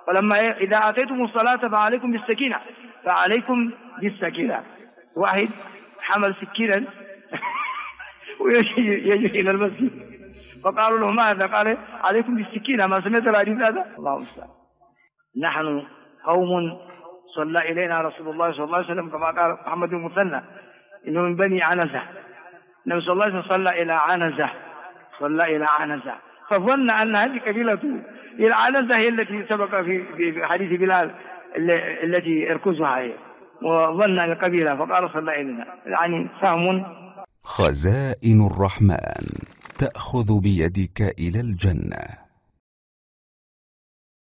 ولما إذا أتيتم الصلاة فعليكم بالسكينة، فعليكم بالسكينة. واحد حمل سكينا ويجي إلى المسجد، فقالوا له ماذا؟ قال عليكم بالسكينة. ما سمعت الحديث هذا؟ الله المستعان. نحن قوم صلى إلينا رسول الله صلى الله عليه وسلم كما قال محمد بن مثنى إنه من بني عنزة. النبي صلى الله عليه وسلم صلى إلى عنزة، فظن أن هذه قبيلته. العنزة هي التي سبق في حديث بلال التي اركزها هي، وظن القبيلة فقال صلى إلينا، يعني فهم. خزائن الرحمن تأخذ بيدك إلى الجنة.